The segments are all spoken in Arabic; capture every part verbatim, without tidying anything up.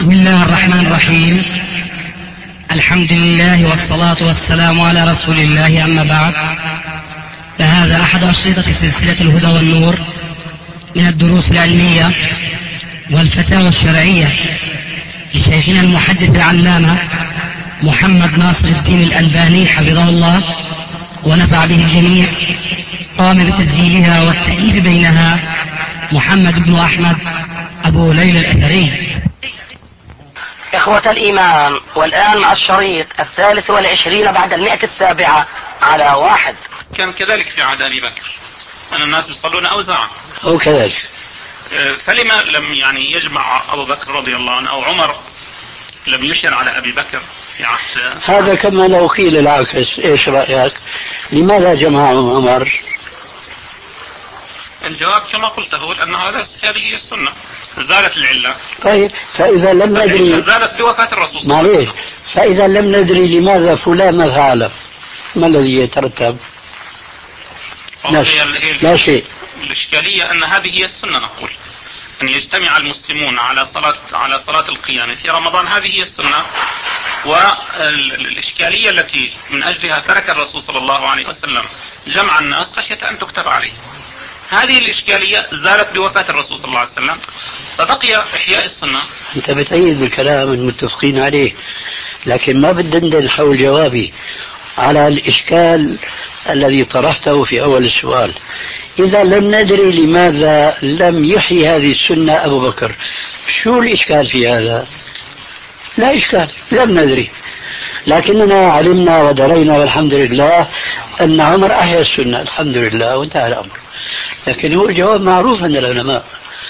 بسم الله الرحمن الرحيم. الحمد لله والصلاة والسلام على رسول الله، أما بعد، فهذا أحد أشرطة سلسلة الهدى والنور من الدروس العلمية والفتاوى الشرعية لشيخنا المحدث العلامة محمد ناصر الدين الألباني حفظه الله ونفع به الجميع. قام بتسجيلها والتأليف بينها محمد بن أحمد أبو ليلى الأثري. إخوة الإيمان، والآن مع الشريط الثالث والعشرين بعد المئة السابعة على واحد. كان كذلك في عهد أبي بكر أن الناس يصلون أوزاعا، أو كذلك، فلما لم يعني يجمع أبو بكر رضي الله عنه أو عمر لم يشر على أبي بكر في عهد هذا؟ كما لو قيل العكس، إيش رأيك؟ لماذا جمع عمر؟ الجواب كما قلته، لأن هذا هذه هي السنة، زالت العلة. طيب، فإذا لم ندري، زالت بوفاة الرسول صلى الله عليه وسلم. فإذا لم ندري لماذا فلان فعل، ما الذي يترتب؟ لا, لا شيء. الإشكالية أن هذه هي السنة، نقول أن يجتمع المسلمون على صلاة على صلاة القيام في رمضان، هذه هي السنة. والإشكالية التي من أجلها ترك الرسول صلى الله عليه وسلم جمع الناس خشية أن تكتب عليه، هذه الإشكالية زالت بوفاة الرسول صلى الله عليه وسلم، فبقي إحياء السنة. أنت بتأيد بالكلام المتفقين عليه، لكن ما بدندن حول جوابي على الإشكال الذي طرحته في أول السؤال. إذا لم ندري لماذا لم يحيي هذه السنة أبو بكر، شو الإشكال في هذا؟ لا إشكال، لم ندري، لكننا علمنا ودرينا والحمد لله أن عمر أحيا السنة، الحمد لله، وانتهى الأمر. لكن هو الجواب معروف عند العلماء،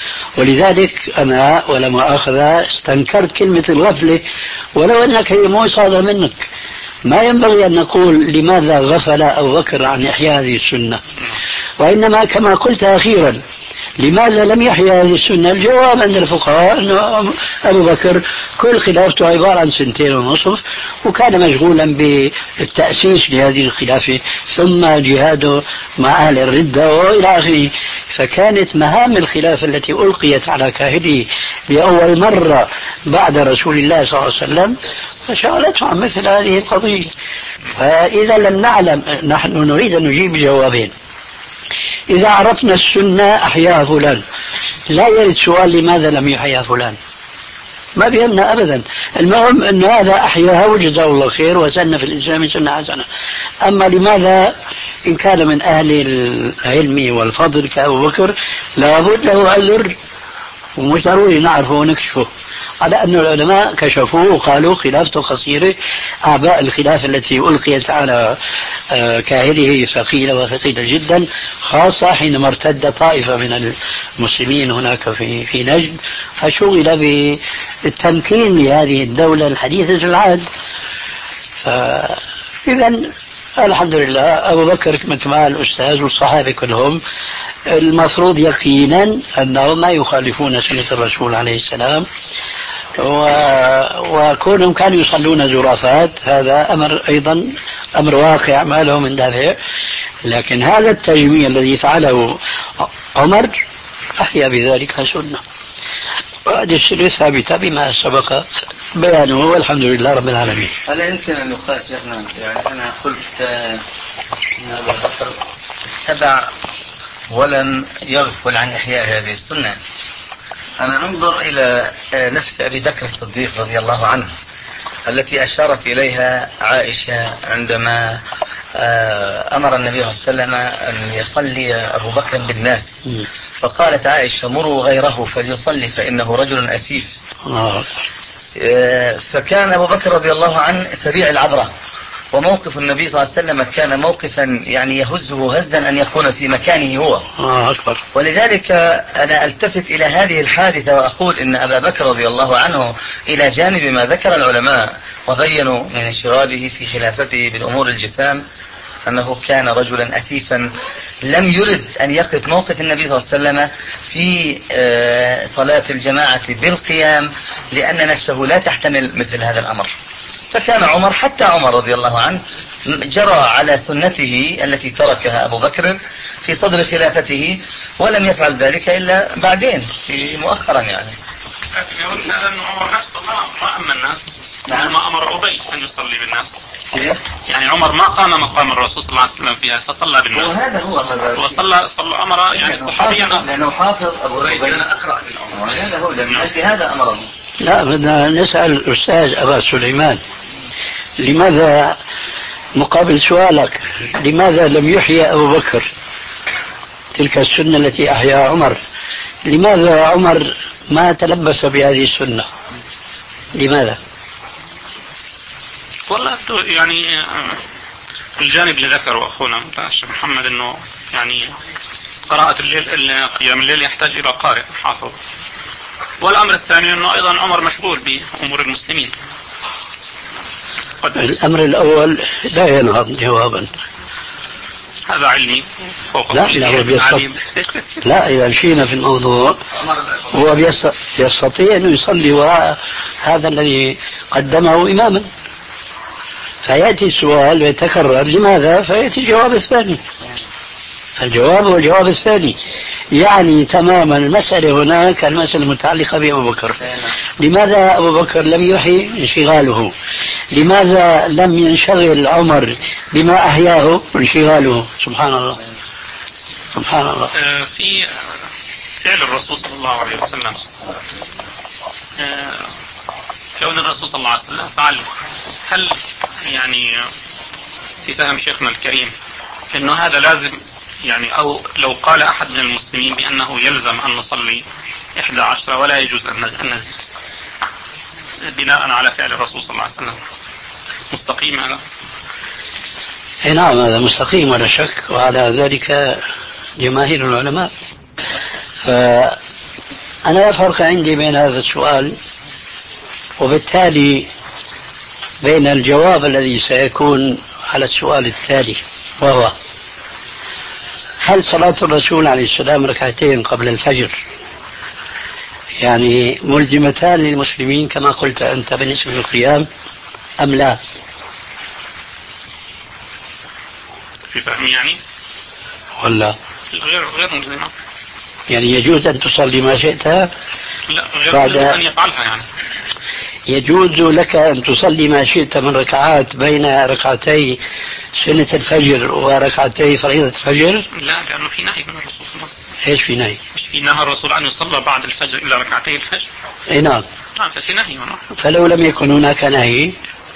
ولذلك أنا ولا مؤاخذة استنكرت كلمة الغفلة، ولو أنك هي مو صادرة منك. ما ينبغي أن نقول لماذا غفل أبو بكر عن إحياء هذه السنة، وإنما كما قلت أخيرا لماذا لم يحيى هذه السنة. الجواب عند الفقهاء أنه أبو بكر كل خلافته عبارة عن سنتين ونصف، وكان مشغولا بالتأسيس لهذه الخلافة، ثم جهاده مع أهل الردة وإلى آخره. فكانت مهام الخلافة التي ألقيت على كاهله لأول مرة بعد رسول الله صلى الله عليه وسلم فشغلته عن مثل هذه القضية. فإذا لم نعلم، نحن نريد أن نجيب جوابين. إذا عرفنا السنة أحياها فلان، لا يرد سؤال لماذا لم يحيا فلان، ما بيهمنا أبدا. المهم أن هذا أحياها وجزاه الله خير وسن في الإسلام سنة حسنة. أما لماذا، إن كان من أهل العلم والفضل كأبو بكر لابد له عذر، ومش ضروري نعرفه ونكشفه، على أن العلماء كشفوه وقالوا خلافته قصيرة. أعباء الخلافة التي ألقيت على كاهله ثقيلة وثقيلة جدا، خاصة حينما ارتد طائفة من المسلمين هناك في في نجد، فشغل بالتمكين لهذه الدولة الحديثة العهد. فإذا الحمد لله أبو بكر كما الأستاذ والصحابة كلهم المفروض يقينا أنهم ما يخالفون سنة الرسول عليه السلام، وكونهم كانوا يصلون زرافات هذا أمر أيضا أمر واقع ما له من دافع. لكن هذا التجميع الذي فعله عمر أحيا بذلك سنة، وهذه السنة ثابتة بما سبق بيانه، والحمد لله رب العالمين. هل يمكن أن يقاس شيخنا؟ يعني أنا قلت أن أبو بكر تبع ولم يغفل عن إحياء هذه السنة. أنا ننظر إلى نفس أبي بكر الصديق رضي الله عنه التي أشارت إليها عائشة عندما أمر النبي صلى الله عليه وسلم أن يصلي أبو بكر بالناس، فقالت عائشة: مروا غيره فليصلي فإنه رجل أسيف. فكان أبو بكر رضي الله عنه سريع العبرة، وموقف النبي صلى الله عليه وسلم كان موقفا يعني يهزه هزا أن يكون في مكانه هو. آه أكبر. ولذلك أنا ألتفت إلى هذه الحادثة وأقول إن أبا بكر رضي الله عنه إلى جانب ما ذكر العلماء وبينوا من انشغاله في خلافته بالأمور الجسام أنه كان رجلا أسيفا لم يرد أن يقف موقف النبي صلى الله عليه وسلم في صلاة الجماعة بالقيام، لأن نفسه لا تحتمل مثل هذا الأمر. فكان عمر، حتى عمر رضي الله عنه، جرى على سنته التي تركها أبو بكر في صدر خلافته، ولم يفعل ذلك إلا بعدين في مؤخرا يعني. لكن يقول أن عمر نفسه ما أما الناس ما أمر أبي أن يصلي بالناس. يعني عمر ما قام مقام الرسول صلى الله عليه وسلم فيها فصلى بالناس. وهذا هو وصلى صلى أمر يعني صحابيا لأنه حافظ أبو أبي. أنا أقرأ للعمر. وهذا هو لأن هذا أمره. لا بدنا نسأل الأستاذ أبا سليمان لماذا مقابل سؤالك لماذا لم يحيى أبو بكر تلك السنة التي أحياها عمر؟ لماذا عمر ما تلبس بهذه السنة؟ لماذا؟ والله يعني الجانب اللي ذكره أخونا الشيخ محمد أنه يعني قراءة الليل قيام الليل يحتاج إلى قارئ حافظ. والأمر الثاني أنه أيضا عمر مشغول بأمور المسلمين. الأمر الأول لا ينهض جوابا. هذا علمي فوق لا لا هو بيستطيع. لا إذا مشينا في الموضوع هو يستطيع أن يصلي وراء هذا الذي قدمه إماما، فيأتي السؤال ويتكرر لماذا فيأتي الجواب الثاني، فالجواب هو الجواب الثاني. يعني تماما المسألة هناك المسألة المتعلقة بأبو بكر. لماذا أبو بكر لم يحيي انشغاله؟ لماذا لم ينشغل عمر بما أحياه انشغاله؟ سبحان الله سبحان الله. في فعل الرسول صلى الله عليه وسلم كون الرسول صلى الله عليه وسلم فعل، هل يعني في فهم شيخنا الكريم انه هذا لازم يعني، او لو قال احد من المسلمين بانه يلزم ان نصلي احدى عشرة ولا يجوز ان نزيد بناء على فعل الرسول صلى الله عليه وسلم، مستقيم هذا؟ نعم هذا مستقيم ولا شك، وعلى ذلك جماهير العلماء. فأنا لا فرق عندي بين هذا السؤال وبالتالي بين الجواب الذي سيكون على السؤال التالي، وهو هل صلاة الرسول عليه السلام ركعتين قبل الفجر يعني ملزمتان للمسلمين كما قلت أنت بالنسبة للقيام أم لا؟ في فهم يعني ولا غير غير ملزمة؟ يعني يجوز أن تصلي ما شئت؟ لا غير ملزمة أن يفعلها. يعني يجوز لك أن تصلي ما شئت من ركعات بين ركعتي سنة الفجر وركعتي فريضة الفجر؟ لا لأنه في نهي من الرسول صلى الله عليه وسلم. إيش في نهي؟ مش في نهى الرسول أن يصلى بعد الفجر إلا ركعتي الفجر؟ إيه نعم. نعم ففي نهي هنا. فلو لم يكن هناك نهي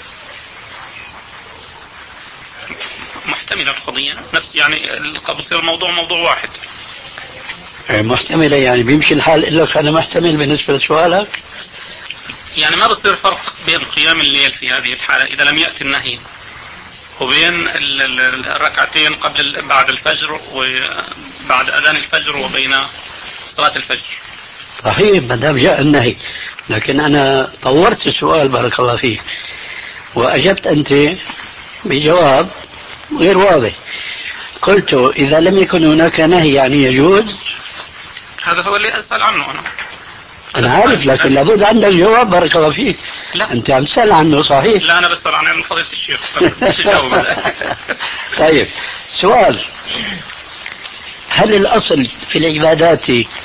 محتملة القضية نفس يعني بصير الموضوع موضوع واحد. محتملة يعني بيمشي الحال إلا كان محتمل بالنسبة لسؤالك؟ يعني ما بصير فرق بين قيام الليل في هذه الحالة إذا لم يأتي النهي وبين الركعتين قبل بعد الفجر وبعد أذان الفجر وبين صلاة الفجر. صحيح ما دام جاء النهي، لكن أنا طورت السؤال بارك الله فيك وأجبت أنت بجواب غير واضح. قلت إذا لم يكن هناك نهي يعني يجوز. هذا هو اللي أسأل عنه أنا. أنا عارف لكن لابد عندك جواب بارك الله فيك. لا. أنت عم تسأل عنه صحيح؟ لا أنا بسأل عن فضيلة الشيخ. مش جاوب. طيب سؤال، هل الأصل في العبادات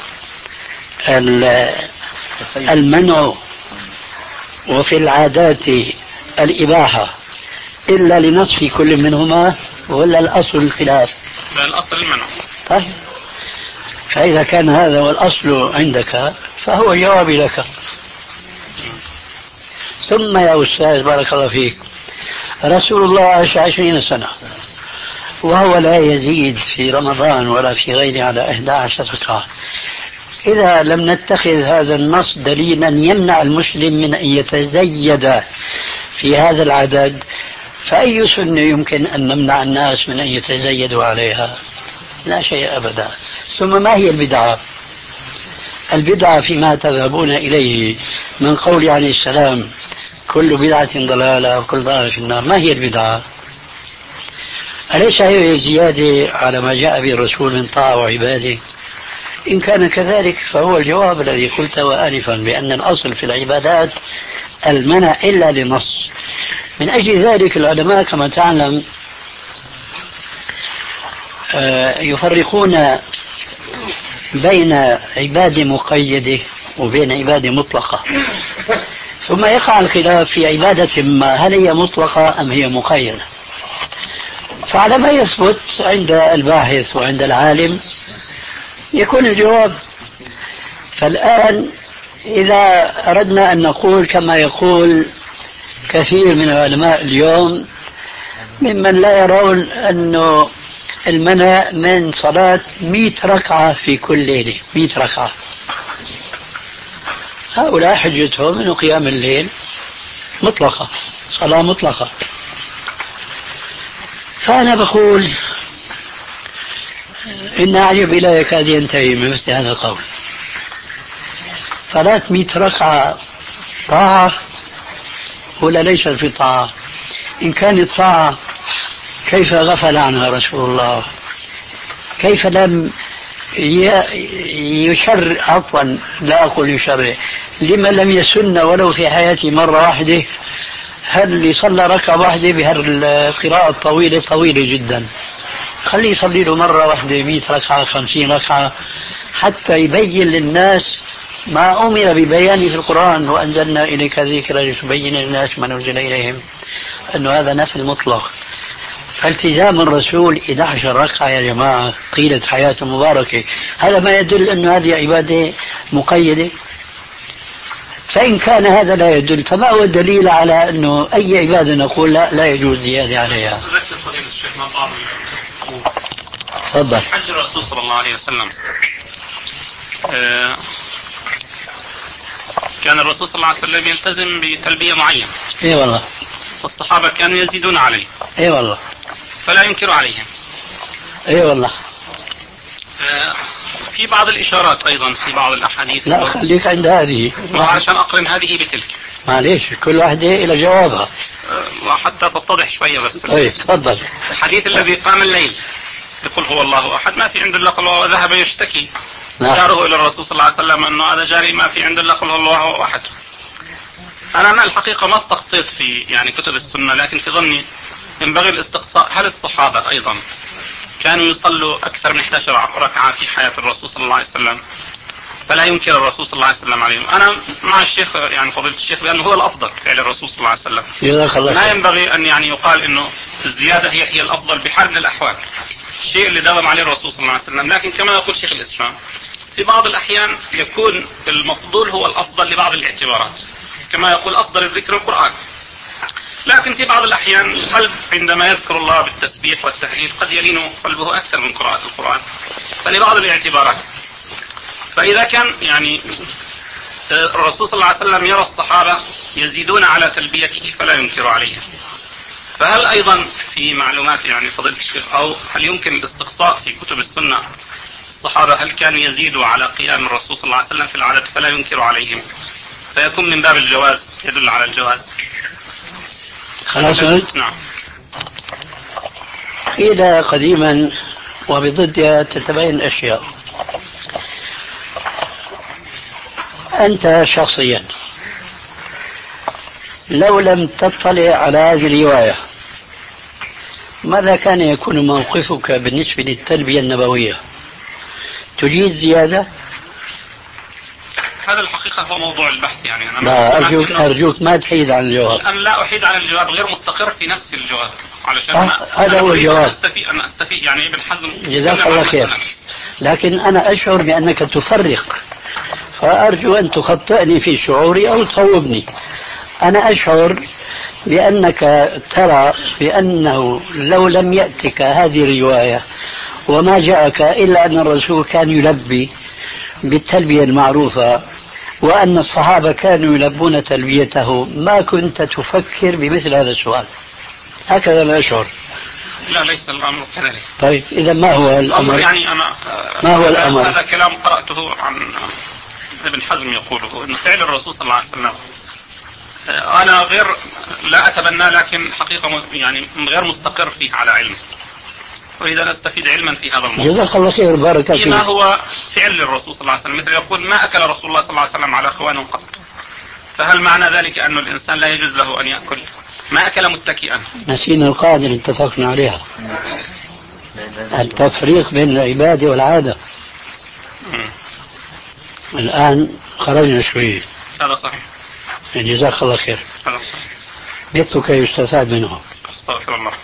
المنع وفي العادات الإباحة إلا لنص في كل منهما ولا الأصل الخلاف؟ لا الأصل المنع. طيب فإذا كان هذا هو الأصل عندك فهو جوابي لك. ثم يا أستاذ بارك الله فيك رسول الله عاش عشرين سنة وهو لا يزيد في رمضان ولا في غيره على إحدى عشرة ركعة. إذا لم نتخذ هذا النص دليلا يمنع المسلم من أن يتزيد في هذا العدد فأي سنة يمكن أن نمنع الناس من أن يتزيدوا عليها؟ لا شيء أبدا. ثم ما هي البدعة؟ البدعة فيما تذهبون إليه من قول عليه السلام كل بدعة ضلالة وكل ضلالة في النار، ما هي البدعة؟ أليس هي زيادة على ما جاء به الرسول من طاعة وعبادة؟ إن كان كذلك فهو الجواب الذي قلته آنفا بأن الأصل في العبادات المنع إلا لنص. من أجل ذلك العلماء كما تعلم يفرقون بين عبادة مقيدة وبين عبادة مطلقة، ثم يقع الخلاف في عبادة ما، هل هي مطلقة أم هي مقيدة؟ فعلى ما يثبت عند الباحث وعند العالم يكون الجواب. فالآن إذا أردنا أن نقول كما يقول كثير من العلماء اليوم ممن لا يرون أنه المنع من صلاة مئة ركعة في كل ليلة، مئة ركعة، هؤلاء حجتهم أنه قيام الليل مطلقة، صلاة مطلقة. فأنا بقول إن أعجب إلى يكاد ينتهي من مثل هذا القول. صلاة مئة ركعة طاعة ولا ليست في طاعة؟ إن كانت طاعة كيف غفل عنها رسول الله؟ كيف لم يشر، عفوا لا أقول يشر، لما لم يسن ولو في حياتي مرة واحدة؟ هل اللي صلى ركعة واحدة بهالقراءة الطويلة طويلة جدا، خليه يصلي له مرة واحدة مئة ركعة خمسين ركعة حتى يبين للناس ما أمر ببيانه في القرآن، وأنزلنا إليك الذكر لتبين للناس ما نزل إليهم، أنه هذا نفل مطلق. فالتزام الرسول إحدى عشرة ركعة يا جماعة طيلة حياته مباركة، هذا ما يدل أن هذه عبادة مقيدة؟ فإن كان هذا لا يدل، فما هو الدليل على أنه أي عبادة نقول لا, لا يجوز زيادة عليها؟ تفضل. حج الرسول صلى الله عليه وسلم، آه كان الرسول صلى الله عليه وسلم يلتزم بتلبية معينة. اي والله. والصحابة كانوا يزيدون عليه. اي والله. فلا ينكر عليهم. اي والله. آه في بعض الإشارات أيضا في بعض الأحاديث. لا خليك عند هذه عشان أقرن هذه بتلك. معليش كل واحدة إلى جوابها. آه حتى تتضح شوية بس. طيب تفضل. الحديث الذي قام الليل يقول هو الله أحد، ما في عند الله قل هو، ذهب يشتكي جاره إلى الرسول صلى الله عليه وسلم أنه هذا جاري ما في عند الله قل هو الله أحد. أنا أنا الحقيقة ما استقصيت في يعني كتب السنة، لكن في ظني ينبغي الاستقصاء هل الصحابة أيضا كانوا يصلوا أكثر من إحدى عشرة ركعة في حياة الرسول صلى الله عليه وسلم فلا ينكر الرسول صلى الله عليه وسلم عليهم؟ أنا مع الشيخ يعني فضيلة الشيخ بأنه هو الأفضل فعل الرسول صلى الله عليه وسلم. ما ينبغي أن يعني يقال أنه الزيادة هي هي الأفضل بحال من الأحوال، الشيء اللي داوم عليه الرسول صلى الله عليه وسلم. لكن كما يقول شيخ الإسلام في بعض الأحيان يكون المفضول هو الأفضل لبعض الاعتبارات، كما يقول أفضل الذكر القرآن، لكن في بعض الأحيان القلب عندما يذكر الله بالتسبيح والتهليل قد يلين قلبه أكثر من قراءة القرآن، فلبعض الاعتبارات. فإذا كان يعني الرسول صلى الله عليه وسلم يرى الصحابة يزيدون على تلبيته فلا ينكر عليهم، فهل أيضا في معلومات يعني فضيلة الشيخ أو هل يمكن الاستقصاء في كتب السنة الصحابة هل كانوا يزيدوا على قيام الرسول صلى الله عليه وسلم في العدد فلا ينكر عليهم، فيكون من باب الجواز، يدل على الجواز؟ خلاص. نعم. قيل قديما وبضدها تتبين الأشياء. أنت شخصيا لو لم تطلع على هذه الرواية ماذا كان يكون موقفك بالنسبة للتلبية النبوية؟ تجيد زيادة؟ هذا الحقيقة هو موضوع البحث يعني. أنا لا أرجوك, أرجوك ما تحيد عن الجواب. أنا لا أحيد عن الجواب، غير مستقر في نفس الجواب علشان أه أنا هذا هو الجواب. أستفيد أنا أستفيد يعني ابن حزم جزاك الله خير، لكن أنا أشعر بأنك تفرق، فأرجو أن تخطئني في شعوري أو تصوبني. أنا أشعر بأنك ترى بأنه لو لم يأتك هذه الرواية وما جاءك إلا أن الرسول كان يلبي بالتلبية المعروفة وأن الصحابة كانوا يلبون تلبيته ما كنت تفكر بمثل هذا السؤال. هكذا لا أشعر. لا ليس الأمر كذلك. طيب إذا ما هو الأمر؟ يعني أنا ما هو الأمر؟ هذا كلام قرأته عن ابن حزم يقوله إن فعل الرسول صلى الله عليه وسلم أنا غير لا أتبنى، لكن حقيقة يعني غير مستقر فيه على علم، وإذا نستفيد علما في هذا الموضوع. جزاك الله خير بارك فيك. ما هو فعل الرسول صلى الله عليه وسلم؟ مثل يقول ما أكل رسول الله صلى الله عليه وسلم على خوان قط، فهل معنى ذلك أن الإنسان لا يجوز له أن يأكل؟ ما أكل متكئا. نسينا القاعدة اللي اتفقنا عليها، التفريق بين العبادة والعادة. الآن خرجنا شوي. هذا صحيح. جزاك الله خير. هذا مثلك يستفاد منه. استغفر الله.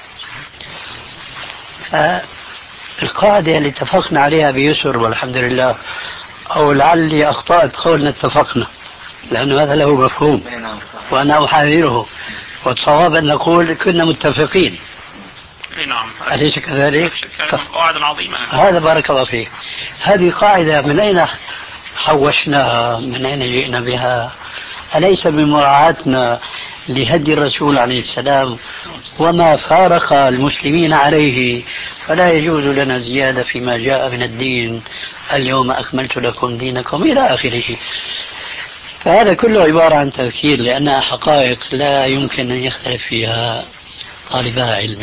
القاعدة اللي اتفقنا عليها بيسر والحمد لله، أو لعلي أخطأت قولنا اتفقنا، لأنه هذا له مفهوم وأنا أحاذره، والصواب أن نقول كنا متفقين. نعم. أليس كذلك؟ القواعد العظيمة. هذا بارك الله فيك. هذه قاعدة من أين حوشناها؟ من أين جئنا بها؟ أليس من مراعاتنا لهدي الرسول عليه السلام وما فارق المسلمين عليه؟ فلا يجوز لنا زيادة فيما جاء من الدين، اليوم أكملت لكم دينكم إلى آخره. فهذا كله عبارة عن تذكير، لأنها حقائق لا يمكن أن يختلف فيها طالبا علم.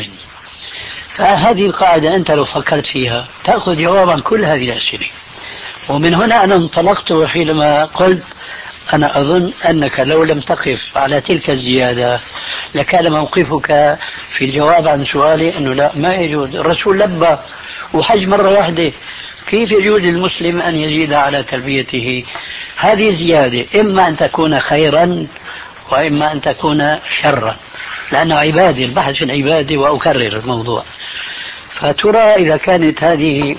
فهذه القاعدة أنت لو فكرت فيها تأخذ جواب عن كل هذه الأسئلة. ومن هنا أنا انطلقت حينما قلت أنا أظن أنك لو لم تقف على تلك الزيادة لكان موقفك في الجواب عن سؤالي أنه لا، ما يجوز، الرسول لبى وحج مرة واحدة، كيف يجوز للمسلم أن يزيد على تلبيته؟ هذه زيادة إما أن تكون خيرا وإما أن تكون شرا، لأنه عبادة، البحث في العبادة، وأكرر الموضوع. فترى إذا كانت هذه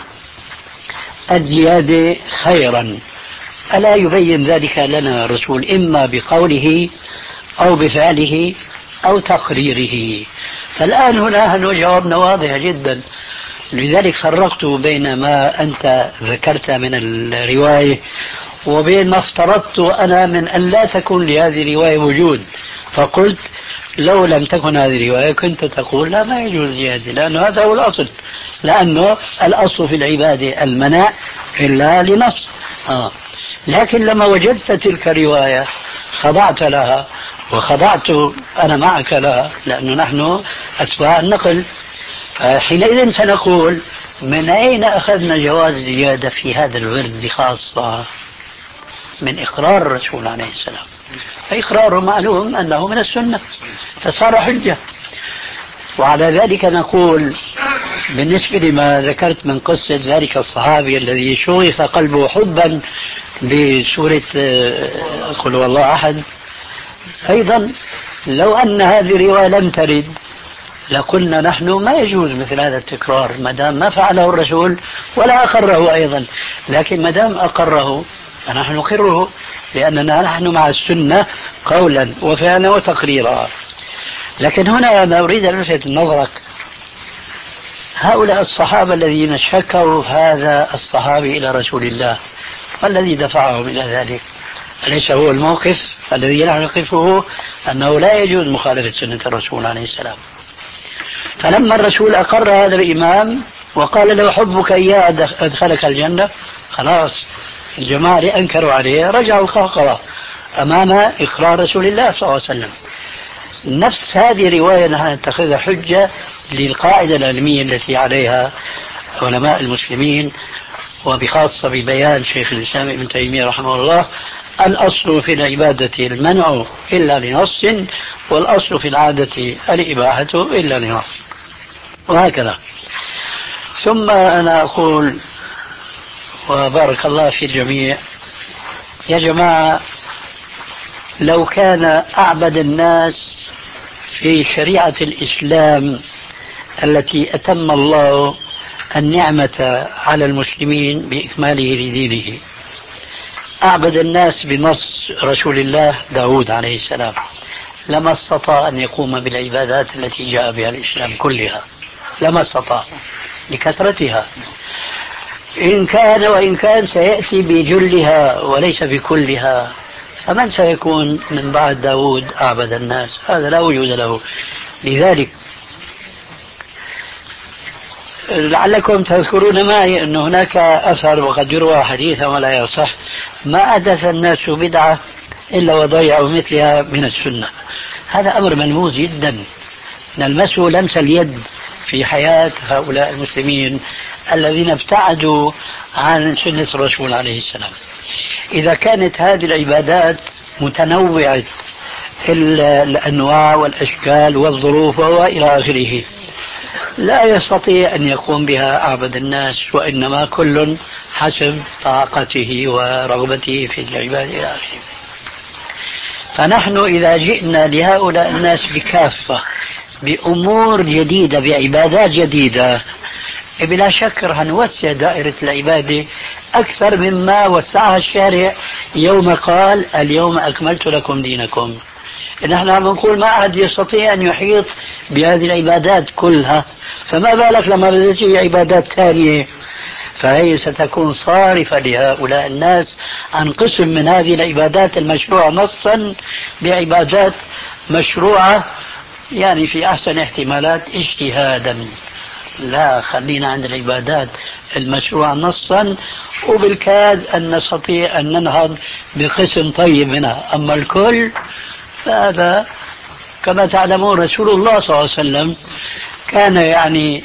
الزيادة خيرا ألا يبين ذلك لنا الرسول إما بقوله أو بفعله أو تقريره؟ فالآن هنا جوابنا واضح جدا. لذلك فرقت بين ما أنت ذكرت من الرواية وبين ما افترضت أنا من أن لا تكون لهذه الرواية وجود. فقلت لو لم تكن هذه الرواية كنت تقول لا، ما يجوز زيادة، لأنه هذا هو الأصل، لأنه الأصل في العبادة المنع إلا لنص. آه. لكن لما وجدت تلك الرواية خضعت لها، وخضعت أنا معك لها، لأنه نحن أتباع النقل. حينئذ سنقول من أين أخذنا جواز زيادة في هذا الورد خاصة؟ من إقرار الرسول عليه السلام، فإقراره معلوم أنه من السنة فصار حجة. وعلى ذلك نقول بالنسبة لما ذكرت من قصة ذلك الصحابي الذي شغف قلبه حبا بسورة قل هو الله أحد، أيضا لو أن هذه الرواية لم ترد لقلنا نحن ما يجوز مثل هذا التكرار ما دام ما فعله الرسول ولا أقره أيضا. لكن ما دام أقره فنحن نقره، لأننا نحن مع السنة قولا وفعلا وتقريرا. لكن هنا أنا أريد أن ألفت نظرك، هؤلاء الصحابة الذين شكوا هذا الصحابي إلى رسول الله، والذي دفعهم إلى ذلك أليس هو الموقف الذي نحن نقفه أنه لا يجوز مخالفة سنة الرسول عليه السلام؟ فلما الرسول أقر هذا الإمام وقال له حبك إياه أدخلك الجنة، خلاص الجماعة اللي أنكروا عليه رجعوا القهقرة أمام إقرار رسول الله صلى الله عليه وسلم. نفس هذه الرواية نحن نتخذها حجة للقاعدة العلمية التي عليها علماء المسلمين، وبخاصة ببيان شيخ الإسلام ابن تيمية رحمه الله: الأصل في العبادة المنع إلا لنص، والأصل في العادة الإباحة إلا لنص، وهكذا. ثم أنا أقول وبارك الله في الجميع، يا جماعة لو كان أعبد الناس في شريعة الإسلام التي أتم الله النعمة على المسلمين بإكماله لدينه، أعبد الناس بنص رسول الله داود عليه السلام، لما استطاع أن يقوم بالعبادات التي جاء بها الإسلام كلها، لما استطاع لكثرتها. إن كان وإن كان سيأتي بجلها وليس بكلها، فمن سيكون من بعد داود أعبد الناس؟ هذا لا وجود له. لذلك لعلكم تذكرون معي أن هناك أثر وقد يروى حديثا ولا يصح: ما أحدث الناس بدعة إلا وضيعوا مثلها من السنة. هذا أمر ملموس جدا، نلمسه لمس اليد في حياة هؤلاء المسلمين الذين ابتعدوا عن سنة الرسول عليه السلام. إذا كانت هذه العبادات متنوعة الأنواع والأشكال والظروف وإلى آخره، لا يستطيع أن يقوم بها أعبد الناس، وإنما كل حسب طاقته ورغبته في العبادة إلى آخره. فنحن إذا جئنا لهؤلاء الناس بكافة بأمور جديدة بعبادات جديدة بلا شك رح نوسع دائرة العبادة أكثر مما وسعها الشارع يوم قال اليوم أكملت لكم دينكم. نحن عم نقول ما أحد يستطيع أن يحيط بهذه العبادات كلها، فما بالك لما بدأت عبادات ثانية، فهي ستكون صارفة لهؤلاء الناس عن قسم من هذه العبادات المشروعة نصا بعبادات مشروعة يعني في أحسن احتمالات اجتهادا. لا، خلينا عند العبادات المشروعة نصا، وبالكاد أن نستطيع أن ننهض بقسم طيب منها. أما الكل فهذا كما تعلمون رسول الله صلى الله عليه وسلم كان يعني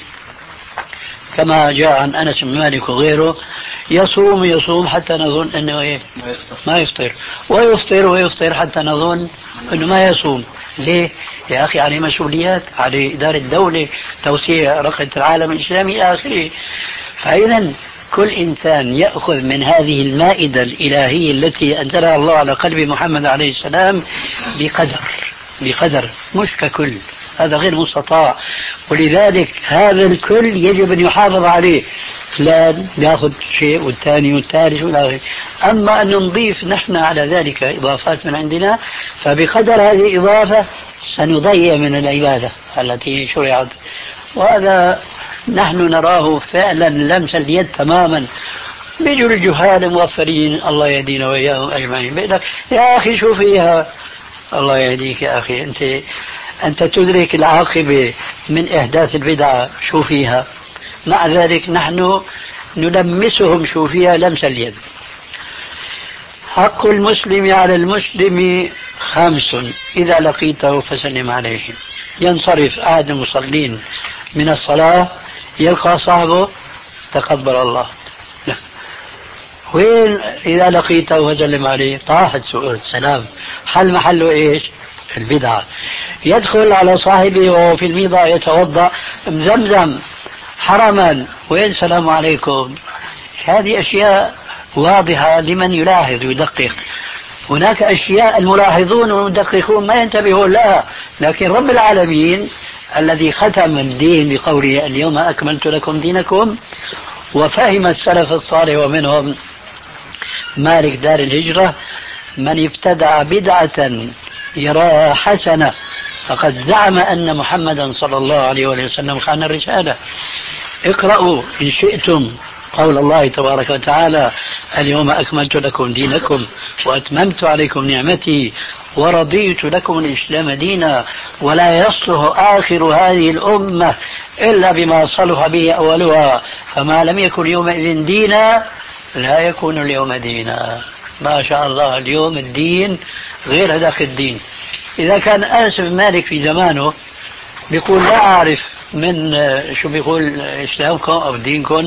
كما جاء عن أنس بن مالك وغيره يصوم يصوم حتى نظن أنه إيه ما يفطر، ويفطر ويفطر حتى نظن أنه ما يصوم. ليه؟ يا أخي عليه مسؤوليات، عليه إدارة الدولة، توسيع رقعة العالم الإسلامي إلى آخره. فإذا كل إنسان يأخذ من هذه المائدة الإلهية التي أنزلها الله على قلب محمد عليه السلام بقدر بقدر مش ككل، هذا غير مستطاع. ولذلك هذا الكل يجب أن يحافظ عليه، فلان يأخذ شيء والثاني والثالث والآخر. أما أن نضيف نحن على ذلك إضافات من عندنا، فبقدر هذه الإضافة سنضيع من العبادة التي شرعت. وهذا نحن نراه فعلا لمس اليد تماما. بيجوا الجهال موفرين الله يهدينا وإياهم أجمعين، بيقول لك يا أخي شو فيها؟ الله يهديك يا أخي، أنت أنت تدرك العاقبة من إحداث البدعة شو فيها. مع ذلك نحن نلمسهم شو فيها لمس اليد. حق المسلم على المسلم خمس إذا لقيته فسلم عليه. ينصرف أحد المصلين من الصلاة يلقى صاحبه تقبل الله، لا. وين إذا لقيته فسلم عليه؟ طاحت سؤال السلام، حل محله إيش؟ البدعة. يدخل على صاحبه وهو في الميضة يتوضأ مزمزم حرما، وين سلام عليكم؟ هذه أشياء واضحة لمن يلاحظ ويدقق. هناك أشياء الملاحظون والمدققون ما ينتبهون لها، لكن رب العالمين الذي ختم الدين بقوله اليوم أكملت لكم دينكم، وفهم السلف الصالح ومنهم مالك دار الهجرة من ابتدع بدعة يراها حسنة فقد زعم أن محمدا صلى الله عليه وسلم خان الرسالة. اقرأوا إن شئتم قول الله تبارك وتعالى اليوم أكملت لكم دينكم وأتممت عليكم نعمتي ورضيت لكم الإسلام دينا ولا يصلح آخر هذه الأمة إلا بما صلح به أولها فما لم يكن يومئذ دينا لا يكون اليوم دينا. ما شاء الله اليوم الدين غير هذاك الدين. إذا كان أنس بن مالك في زمانه بيقول لا أعرف من شو بيقول إسلامكم أو دينكم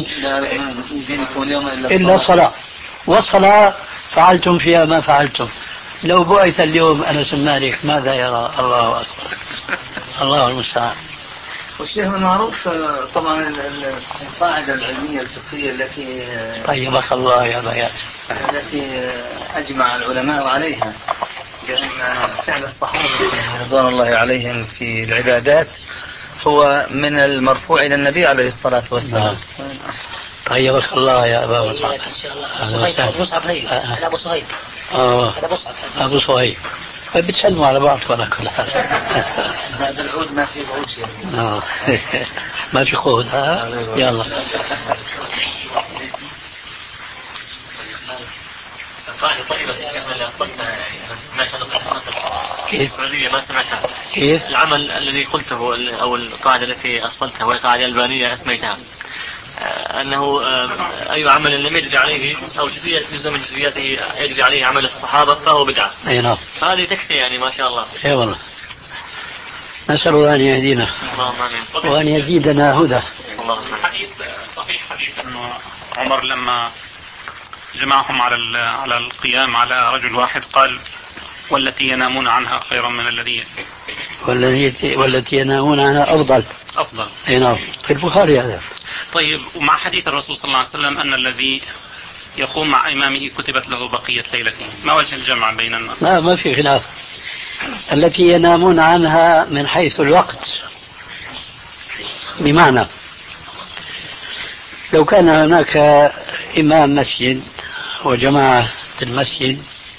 إلا الصلاة، والصلاة فعلتم فيها ما فعلتم. لو بعث اليوم أنس بن مالك ماذا يرى؟ الله أكبر، الله المستعان. والشيخ المعروف طبعا القاعدة العلمية الفقهية التي طيبك الله يا بيات التي أجمع العلماء عليها بأن فعل الصحابة رضوان الله عليهم في العبادات هو من المرفوع إلى النبي عليه الصلاة والسلام. طيبك الله يا أبا مصعب. أبو مصعب هي هذا أبو صهيب. آه هذا مصعب أبو صهيب. بتسلموا على بعض ولا كل حال. هذا العود ما فيه عود شيء. آه ما في خود. ها يلا. قاعدة طيبة يا شيخنا اللي أصلتها يعني أنا سمعتها كيف؟ السعودية ما سمعتها. كيف؟ العمل الذي قلته أو القاعدة التي أصلتها وهي قاعدة ألبانية أسميتها أنه أي عمل لم يجري عليه أو جزء جزء من جزئياته يجري عليه عمل الصحابة فهو بدعة. أي نعم. هذه تكفي يعني ما شاء الله. أي والله. نسأل الله أن يهدينا وأن يزيدنا هدى. حديث صحيح حديث أنه عمر لما جمعهم على على القيام على رجل واحد قال والتي ينامون عنها خير من الذي والتي والتي ينامون عنها أفضل. أفضل. أي نعم، في البخاري هذا. طيب، ومع حديث الرسول صلى الله عليه وسلم أن الذي يقوم مع إمامه كتبت له بقية ليلته، ما وجه الجمع بين الناس؟ لا، ما في خلاف. التي ينامون عنها من حيث الوقت، بمعنى لو كان هناك إمام مسجد وجماعة المسجد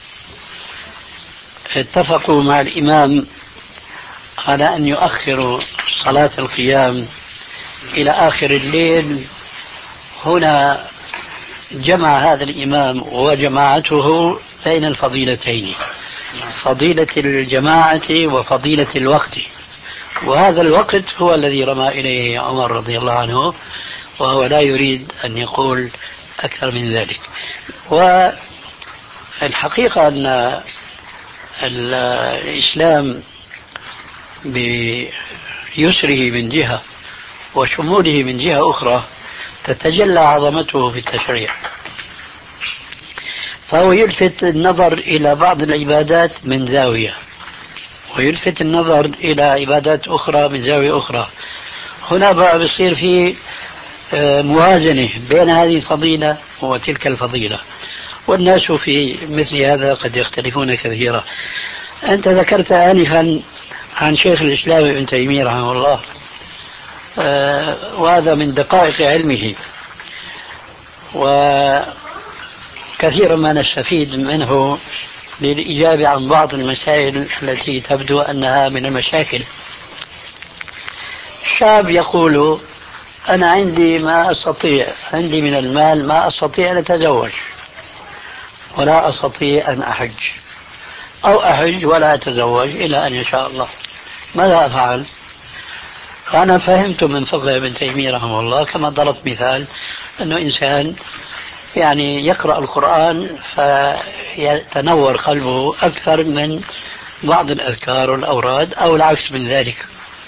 اتفقوا مع الإمام على أن يؤخروا صلاة القيام إلى آخر الليل، هنا جمع هذا الإمام وجماعته بين الفضيلتين، فضيلة الجماعة وفضيلة الوقت، وهذا الوقت هو الذي رمى إليه عمر رضي الله عنه، وهو لا يريد أن يقول أكثر من ذلك. والحقيقة أن الإسلام بيسره من جهة وشموله من جهة أخرى تتجلى عظمته في التشريع، فهو يلفت النظر إلى بعض العبادات من زاوية، ويلفت النظر إلى عبادات أخرى من زاوية أخرى. هنا بقى بيصير في موازنة بين هذه الفضيلة وتلك الفضيلة، والناس في مثل هذا قد يختلفون كثيرا. أنت ذكرت آنفا عن شيخ الإسلام ابن تيمية رحمه الله، آه وهذا من دقائق علمه، وكثيرا ما نستفيد منه للإجابة عن بعض المسائل التي تبدو أنها من المشاكل. الشاب يقول: أنا عندي ما أستطيع، عندي من المال ما أستطيع أن أتزوج، ولا أستطيع أن أحج، أو أحج ولا أتزوج إلى أن يشاء الله، ماذا أفعل؟ أنا فهمت من فقه ابن تيمية رحمه الله كما ضربت مثال أنه إنسان يعني يقرأ القرآن فيتنور قلبه أكثر من بعض الأذكار والأوراد أو العكس من ذلك.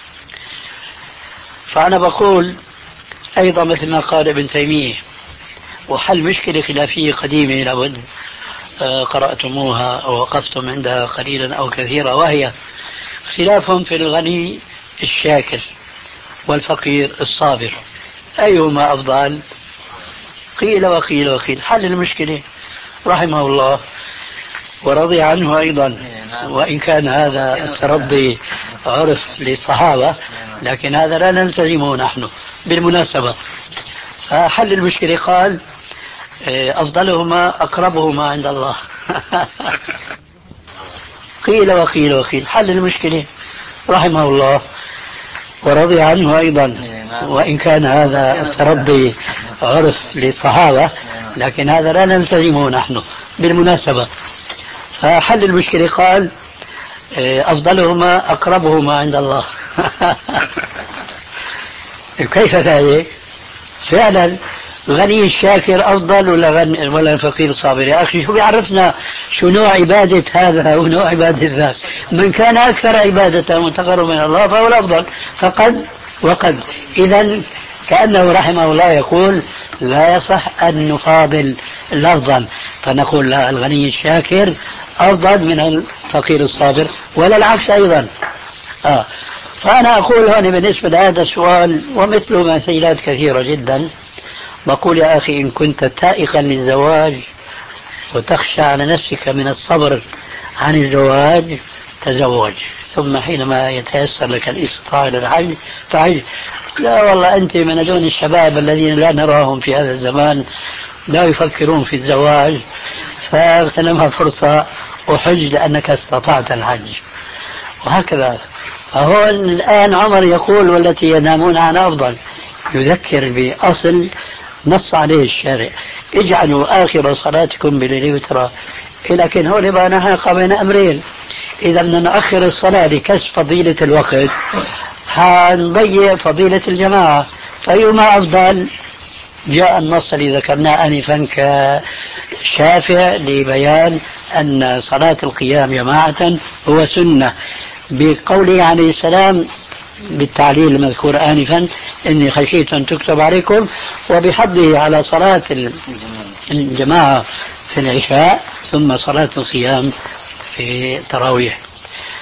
فأنا بقول أيضا مثل ما قال ابن تيمية، وحل مشكلة خلافية قديمة لابد قرأتموها أو وقفتم عندها قليلا أو كثيرا، وهي خلافهم في الغني الشاكر والفقير الصابر، أيهما أفضل؟ قيل وقيل وقيل. حل المشكلة رحمه الله ورضي عنه أيضا، وإن كان هذا الترضي عرف للصحابة، لكن هذا لا نلتزمه نحن بالمناسبة. حل المشكلة قال: أفضلهما أقربهما عند الله. قيل وقيل وقيل. حل المشكلة رحمه الله ورضي عنه أيضا، وإن كان هذا الترضي عرف للصحابة، لكن هذا لا نلتزمه نحن بالمناسبة. حل المشكلة قال: أفضلهما أقربهما عند الله. كيف ذلك؟ فعلا غني الشاكر أفضل ولا غني ولا الفقير الصابر؟ يا أخي شو بيعرفنا شو نوع عبادة هذا ونوع عبادة ذاك؟ من كان أكثر عبادة وتقرب من الله فهو الأفضل، فقد وقد. إذن كأنه رحمه الله يقول: لا يصح أن نفاضل لفظا، فنقول لا، الغني الشاكر أفضل من الفقير الصابر، ولا العكس أيضا. آه. فأنا أقول هنا بالنسبة لهذا السؤال ومثله مثيلات كثيرة جدا، بقول: يا أخي إن كنت تائقا للزواج وتخشى على نفسك من الصبر عن الزواج تزوج، ثم حينما يتيسر لك الاستطاعة للحج فحج. لا والله أنت من دون الشباب الذين لا نراهم في هذا الزمان لا يفكرون في الزواج، فاغتنمها فرصة وحج لأنك استطعت الحج، وهكذا. فهو الآن عمر يقول: والتي ينامون عنها أفضل، يذكر بأصل نص عليه الشارع: اجعلوا آخر صلاتكم بالليل وترى. لكن هو نبقى نحن بين أمرين: إذا بدنا نؤخر الصلاة لكسب فضيلة الوقت، حنضيع فضيلة الجماعة، فأيهما أفضل؟ جاء النص الذي ذكرناه آنفا كشافع لبيان أن صلاة القيام جماعة هو سنة، بقوله عليه السلام بالتعليل المذكور آنفا: إني خشيت أن تكتب عليكم، وبحضه على صلاة الجماعة في العشاء ثم صلاة القيام في التراويح.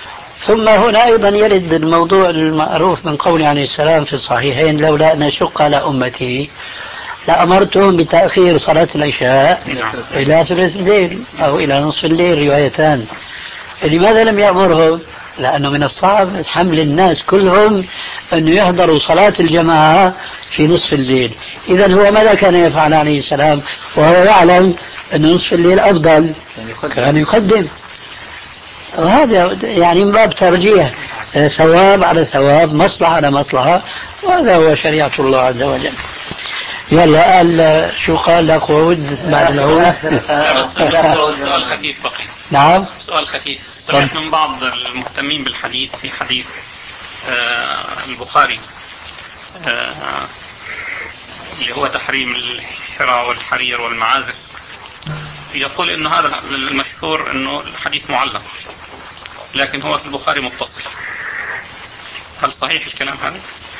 ثم هنا أيضا يرد الموضوع المعروف من قول عليه السلام في الصحيحين: لولا أن أشق على أمتي لأمرتهم بتأخير صلاة العشاء إلى ثلث الليل أو إلى نصف الليل، روايتان. لماذا لم يأمرهم؟ لأنه من الصعب حمل الناس كلهم أن يحضروا صلاة الجماعة في نصف الليل. إذن هو ماذا كان يفعل عليه السلام وهو يعلم أن نصف الليل أفضل؟ كان يقدم. وهذا يعني من باب ترجيح ثواب على ثواب، مصلحة على مصلحة، وهذا هو شريعة الله عز وجل. يلا قال شو قال لك وود بعد العود؟ سؤال خفيف بقي. نعم سؤال خفيف. سمعت من بعض المهتمين بالحديث في حديث آه البخاري آه اللي هو تحريم الحرى والحرير والمعازف، يقول انه هذا المشهور انه الحديث معلق، لكن هو في البخاري متصل. هل صحيح الكلام هذا؟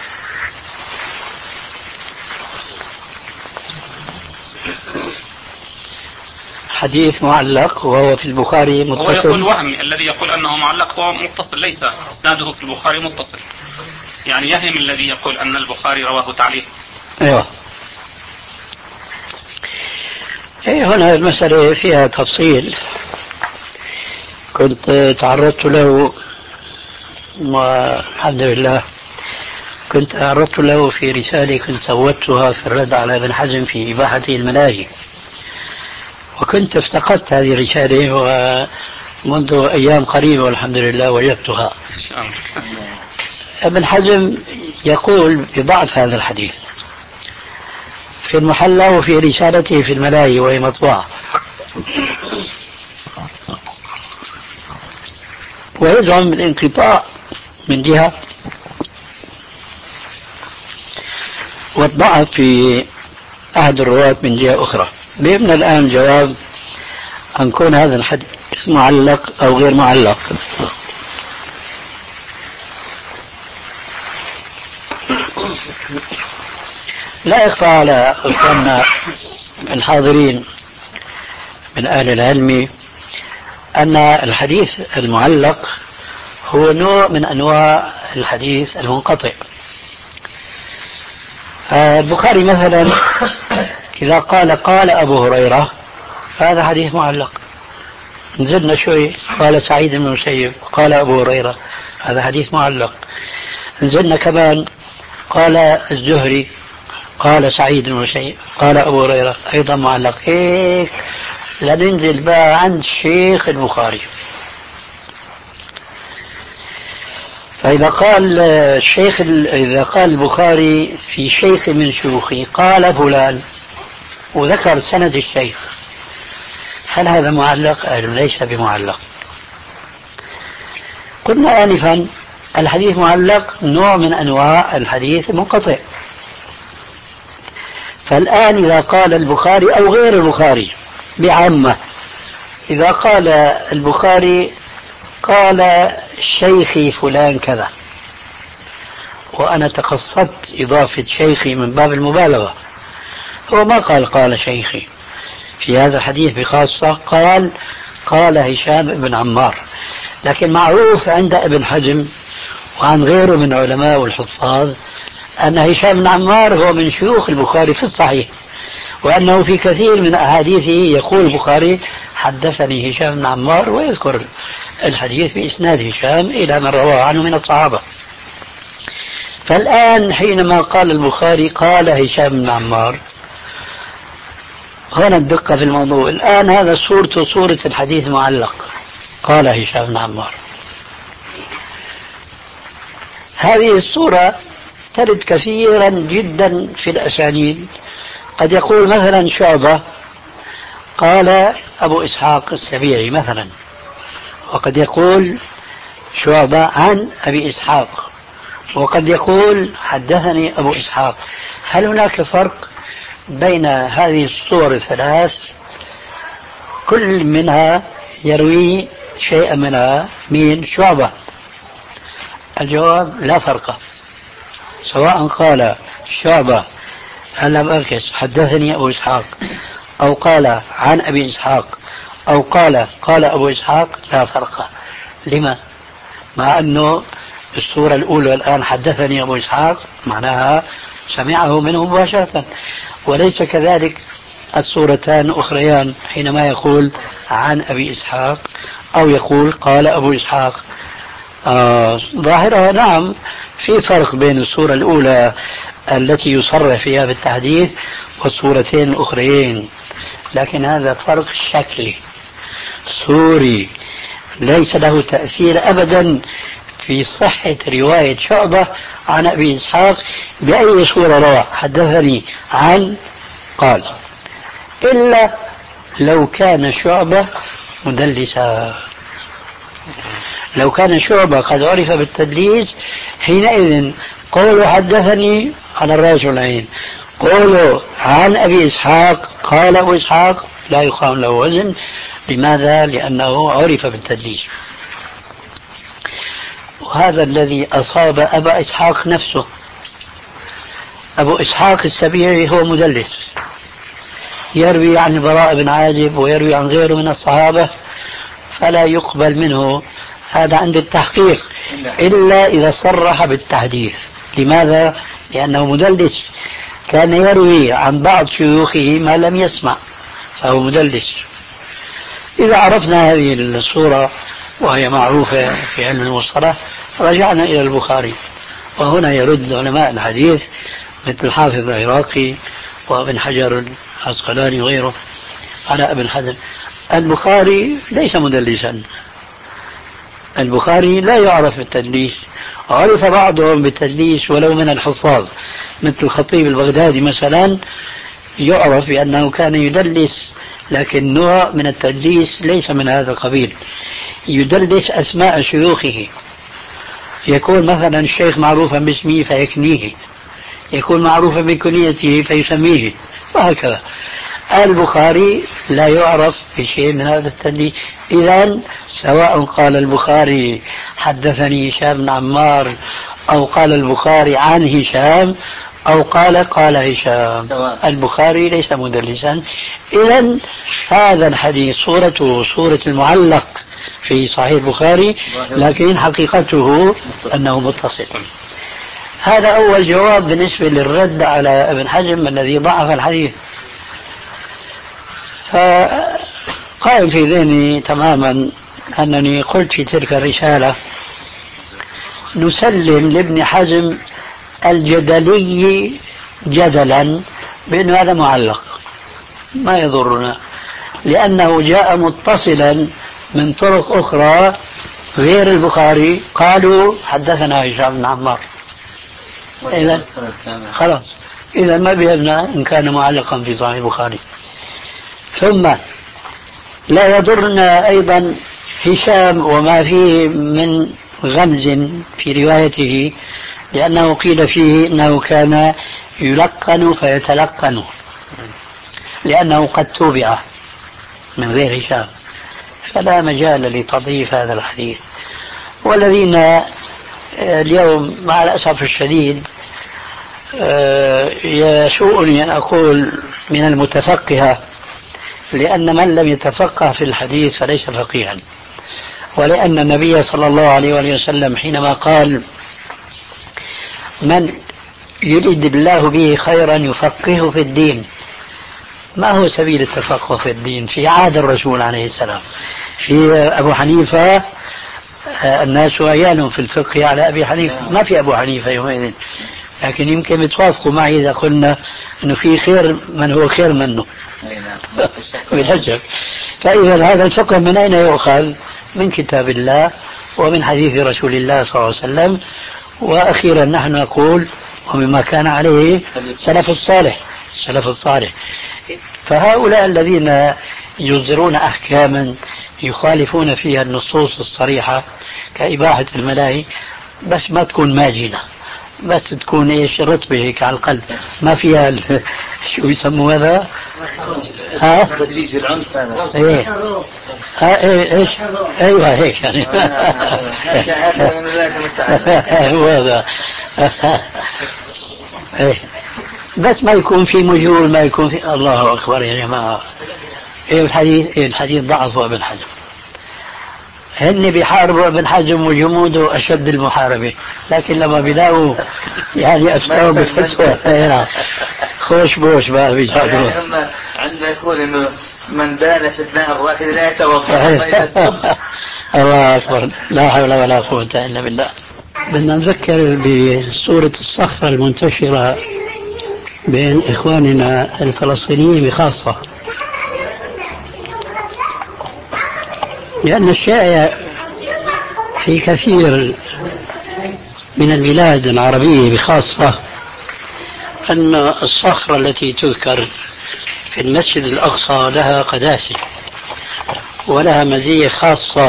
حديث معلق وهو في البخاري متصل. هو يقول وهمي، الذي يقول أنه معلق هو متصل، ليس إسناده في البخاري متصل، يعني يهم الذي يقول أن البخاري رواه تعليق. أيوه. إيه هنا المسألة فيها تفصيل كنت تعرضت له، والحمد لله كنت تعرضت له في رسالة كنت سوتها في الرد على ابن حزم في إباحة الملاهي، وكنت افتقدت هذه الرسالة ومنذ أيام قريبة والحمد لله وجدتها. ابن حزم يقول بضعف هذا الحديث في المحلى وفي رسالته في الملاهي وهي مطبوعة، ويزعم الانقطاع من جهة والضعف في أحد الرواة من جهة أخرى. بيبنى الآن جواب أن يكون هذا الحديث معلق أو غير معلق. لا يخفى على إخواننا الحاضرين من أهل العلم أن الحديث المعلق هو نوع من أنواع الحديث المنقطع. البخاري مثلا إذا قال قال أبو هريرة فهذا حديث معلق. نزلنا شوي قال سعيد بن المسيب قال أبو هريرة، هذا حديث معلق. نزلنا كمان قال الزهري قال سعيد بن المسيب قال أبو هريرة، أيضا معلق. هيك لننزل بقى عند الشيخ البخاري. فإذا قال الشيخ إذا قال البخاري في شيخ من شيوخه قال فلان وذكر سند الشيخ، هل هذا معلق أم ليس بمعلق؟ قلنا آنفا الحديث معلق نوع من أنواع الحديث المنقطع. فالآن إذا قال البخاري أو غير البخاري بعامة، إذا قال البخاري قال شيخي فلان كذا، وأنا تقصدت إضافة شيخي من باب المبالغة، هو ما قال قال شيخي في هذا الحديث بخاصة، قال قال هشام بن عمار. لكن معروف عند ابن حزم وعن غيره من علماء والحفاظ أن هشام بن عمار هو من شيوخ البخاري في الصحيح، وأنه في كثير من أحاديثه يقول البخاري حدثني هشام بن عمار، ويذكر الحديث بإسناد هشام إلى من رواه عنه من الصحابة. فالآن حينما قال البخاري قال هشام بن عمار، هنا الدقة في الموضوع. الآن هذا صورته صورة الحديث معلق، قال هشام بن عمار. هذه الصورة ترد كثيرا جدا في الأسانيد. قد يقول مثلا شعبة قال أبو إسحاق السبيعي مثلا، وقد يقول شعبة عن أبي إسحاق، وقد يقول حدثني أبو إسحاق. هل هناك فرق بين هذه الصور الثلاث كل منها يروي شيئا منها من شعبة؟ الجواب لا فرق، سواء قال شعبة هل أركز حدثني أبو إسحاق أو قال عن أبي إسحاق أو قال قال أبو إسحاق، لا فرق. لما؟ مع أنه السورة الأولى الآن حدثني أبو إسحاق معناها سمعه منه مباشرة، وليس كذلك السورتان أخريان حينما يقول عن أبي إسحاق أو يقول قال أبو إسحاق. آه ظاهرها نعم في فرق بين السورة الأولى التي يصرح فيها بالتحديث والسورتين الأخريين، لكن هذا فرق شكلي سوري ليس له تأثير أبدا في صحة رواية شعبة عن أبي إسحاق بأي صورة روى حدثني عن قال، إلا لو كان شعبة مدلسا. لو كان شعبة قد عرف بالتدليس حينئذ قوله حدثني على الرأس والعين، قوله عن أبي إسحاق قال أبو إسحاق لا يقام له وزن. لماذا؟ لأنه عرف بالتدليس. وهذا الذي أصاب أبا إسحاق نفسه. أبو إسحاق السبيعي هو مدلس، يروي عن البراء بن عازب ويروي عن غيره من الصحابة فلا يقبل منه هذا عند التحقيق إلا إذا صرح بالتحديث. لماذا؟ لأنه مدلس، كان يروي عن بعض شيوخه ما لم يسمع فهو مدلس. إذا عرفنا هذه الصورة وهي معروفة في علم المصطلح رجعنا إلى البخاري، وهنا يرد علماء الحديث مثل الحافظ العراقي وابن حجر العسقلاني وغيره على ابن حجر. البخاري ليس مدلسا، البخاري لا يعرف بالتدليس، عرف بعضهم بالتدليس ولو من الحفاظ مثل الخطيب البغدادي مثلا يعرف بأنه كان يدلس، لكن نوع من التدليس ليس من هذا القبيل، يدلس أسماء شيوخه، يكون مثلا الشيخ معروفا باسمه فيكنيه، يكون معروفا بكنيته فيسميه، وهكذا. البخاري لا يعرف بشيء من هذا التدليس. إذن سواء قال البخاري حدثني هشام بن عمار أو قال البخاري عن هشام أو قال قال هشام، البخاري ليس مدلسا. إذن هذا الحديث صورته صورة المعلق في صحيح البخاري، لكن حقيقته أنه متصل. هذا أول جواب بالنسبة للرد على ابن حزم الذي ضعف الحديث. فقائم في ذهني تماما أنني قلت في تلك الرسالة نسلم لابن حزم الجدلي جدلا بأن هذا معلق ما يضرنا، لأنه جاء متصلا من طرق أخرى غير البخاري قالوا حدثنا هشام بن عمار. إذا خلاص، إذا ما بيهمنا إن كان معلقا في صحيح البخاري. ثم لا يضرنا أيضا هشام وما فيه من غمز في روايته، لأنه قيل فيه إنه كان يلقن فيتلقن، لأنه قد توبع من غير هشام، فلا مجال لتضعيف هذا الحديث. والذين اليوم مع الأسف الشديد يسوءني أن أقول من المتفقهة، لأن من لم يتفقه في الحديث فليس فقيها، ولأن النبي صلى الله عليه وسلم حينما قال من يريد الله به خيرا يفقهه في الدين، ما هو سبيل التفقه في الدين في عهد الرسول عليه السلام؟ في أبو حنيفة الناس عيال في الفقه على أبي حنيفة، ما في أبو حنيفة يومئذ، لكن يمكن يتوافقوا معي إذا قلنا أنه في خير من هو خير منه بالحجة. فإذا هذا الفقه من أين يؤخذ؟ من كتاب الله ومن حديث رسول الله صلى الله عليه وسلم، وأخيرا نحن نقول ومما كان عليه سلف الصالح سلف الصالح. فهؤلاء الذين يصدرون أحكاما يخالفون فيها النصوص الصريحة كإباحة الملاهي، بس ما تكون ماجنة، بس تكون ايش رطبة هيك على القلب، ما فيها ال... شو يسموا هذا؟ ها؟ تدريج العنف هذا. ايه ها ايه ايش؟ ايوه هيك يعني. هو هذا. ايه بس ما يكون في مجهول، ما يكون في الله اكبر يا جماعة. ايه الحديث ايه الحديث ضعفه ابن حزم. هن بيحاربوا ابن حزم وجموده أشد المحاربة، لكن لما بيلاقوا يعني أفتوا بفتوى خوش بوش بقى بيجادوا. عندما يقول إنه من بال في الماء الراكد لا يتوضأ. الله أكبر، لا حول ولا قوة إلا بالله. بدنا نذكر بصورة الصخرة المنتشرة بين إخواننا الفلسطينيين بخاصة، لأن الشائع في كثير من البلاد العربية بخاصة أن الصخرة التي تذكر في المسجد الأقصى لها قداسة ولها مزية خاصة،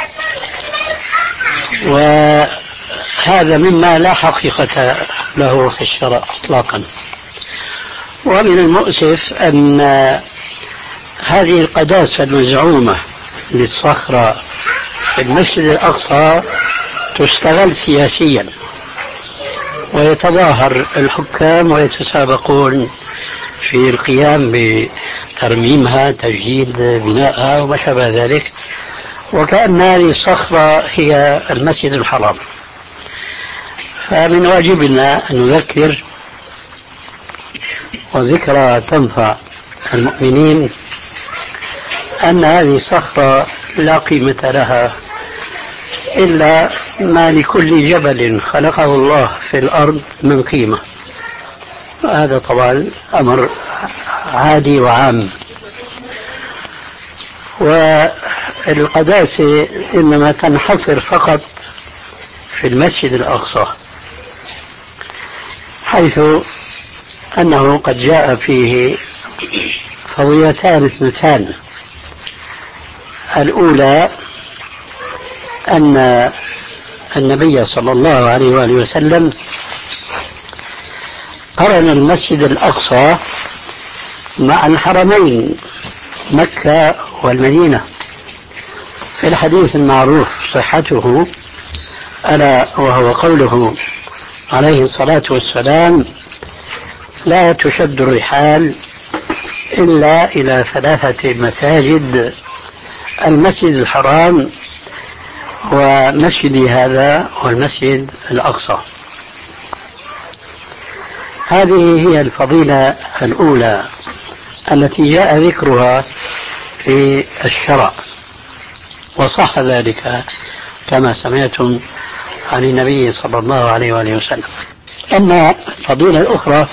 وهذا مما لا حقيقة له في الشرع إطلاقا. ومن المؤسف أن هذه القداسة المزعومة للصخرة في المسجد الأقصى تستغل سياسيا، ويتظاهر الحكام ويتسابقون في القيام بترميمها، تجديد بنائها وما شابه ذلك، وكأن هذه الصخرة هي المسجد الحرام. فمن واجبنا أن نذكر، وذكرى تنفع المؤمنين، أن هذه الصخرة لا قيمة لها إلا ما لكل جبل خلقه الله في الأرض من قيمة. هذا طبعا أمر عادي وعام. والقداسة إنما تنحصر فقط في المسجد الأقصى، حيث أنه قد جاء فيه فضيلتان اثنتان. الأولى أن النبي صلى الله عليه وآله وسلم قرن المسجد الأقصى مع الحرمين مكة والمدينة في الحديث المعروف صحته، ألا وهو قوله عليه الصلاة والسلام: لا تشد الرحال إلا إلى ثلاثة مساجد، المسجد الحرام ومسجدي هذا والمسجد الأقصى. هذه هي الفضيلة الأولى التي جاء ذكرها في الشرع، وصح ذلك كما سمعتم عن النبي صلى الله عليه وآله وسلم. أما الفضيلة الأخرى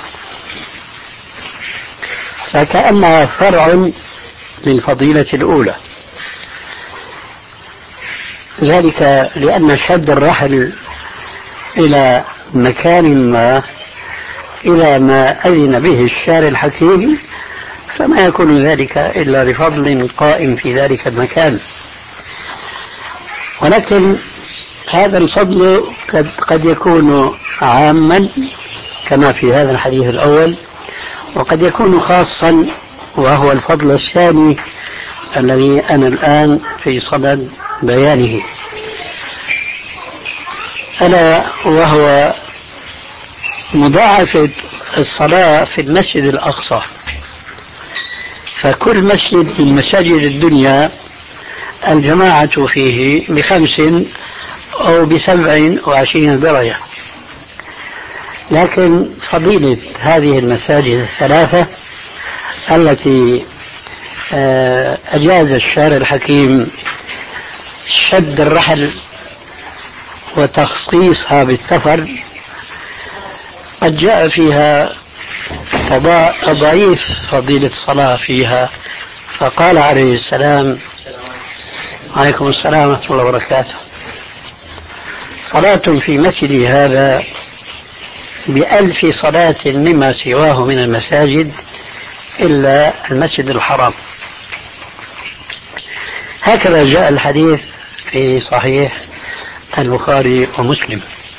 فكأنها فرع للفضيلة الأولى، ذلك لأن شد الرحل إلى مكان ما إلى ما أذن به الشارع الحكيم فما يكون ذلك إلا لفضل قائم في ذلك المكان. ولكن هذا الفضل قد, قد يكون عاما كما في هذا الحديث الأول، وقد يكون خاصا وهو الفضل الثاني الذي أنا الآن في صدد بيانه، ألا وهو مضاعفة الصلاة في المسجد الأقصى. فكل مسجد من مساجد الدنيا الجماعة فيه بخمس أو بسبع وعشرين درجة، لكن فضيلة هذه المساجد الثلاثة التي أجاز الشارع الحكيم شد الرحل وتخصيصها بالسفر، قد جاء فيها تضعيف فضيلة الصلاة فيها، فقال عليه السلام: عليكم السلام ورحمة الله وبركاته: صلاة في مسجدي هذا بألف صلاة مما سواه من المساجد إلا المسجد الحرام. هكذا جاء الحديث في صحيح البخاري ومسلم.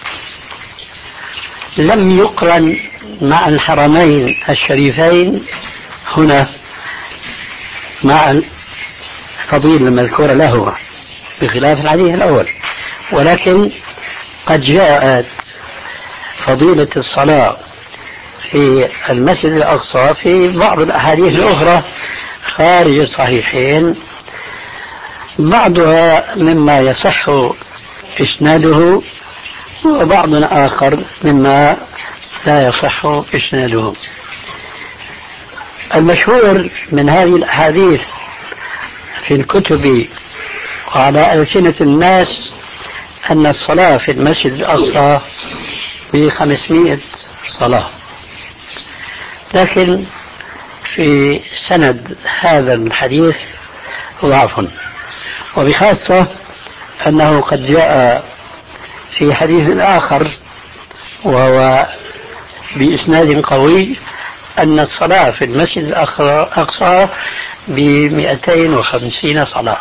لم يقرن مع الحرمين الشريفين هنا مع الفضيلة المذكورة له بخلاف الحديث الأول، ولكن قد جاءت فضيلة الصلاة في المسجد الأقصى في بعض الأحاديث الأخرى خارج الصحيحين بعضها مما يصح إسناده وبعض آخر مما لا يصح إسناده. المشهور من هذه الأحاديث في الكتب وعلى ألسنة الناس أن الصلاة في المسجد الأقصى بخمسمائة صلاة، لكن في سند هذا الحديث ضعف، وبخاصة أنه قد جاء في حديث آخر وهو بإسناد قوي أن الصلاة في المسجد الأقصى بمئتين وخمسين صلاة.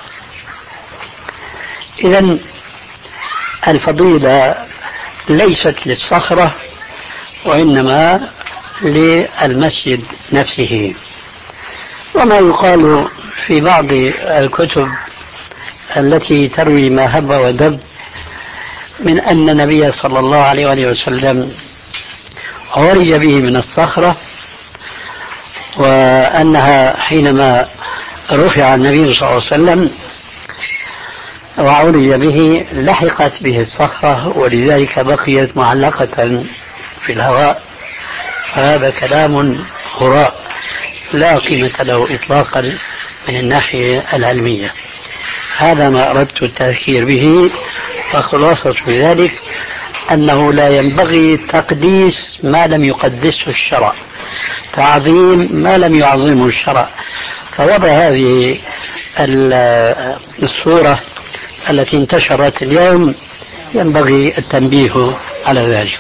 إذن الفضيلة ليست للصخرة وإنما للمسجد نفسه. وما يقال في بعض الكتب التي تروي ما هب ودب من أن النبي صلى الله عليه وآله وسلم عرج به من الصخرة، وأنها حينما رفع النبي صلى الله عليه وسلم وعرج به لحقت به الصخرة ولذلك بقيت معلقة في الهواء، فهذا كلام هراء لا قيمة له إطلاقا من الناحية العلمية. هذا ما أردت التذكير به، فخلاصة ذلك أنه لا ينبغي تقديس ما لم يقدسه الشرع، تعظيم ما لم يعظمه الشرع. فوضع هذه الصورة التي انتشرت اليوم ينبغي التنبيه على ذلك.